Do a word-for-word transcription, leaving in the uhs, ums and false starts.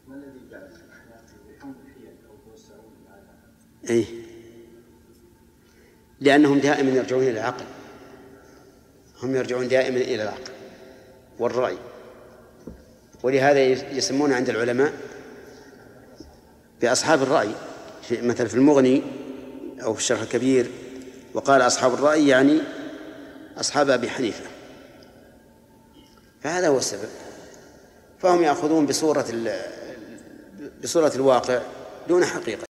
إيه؟ لأنهم دائما يرجعون إلى العقل، هم يرجعون دائما إلى العقل والرأي، ولهذا يسمون عند العلماء بأصحاب الرأي، مثل في المغني أو في الشرح الكبير، وقال أصحاب الرأي يعني أصحاب أبي حنيفة. فهذا هو السبب، فهم يأخذون بصورة بصورة الواقع دون حقيقة.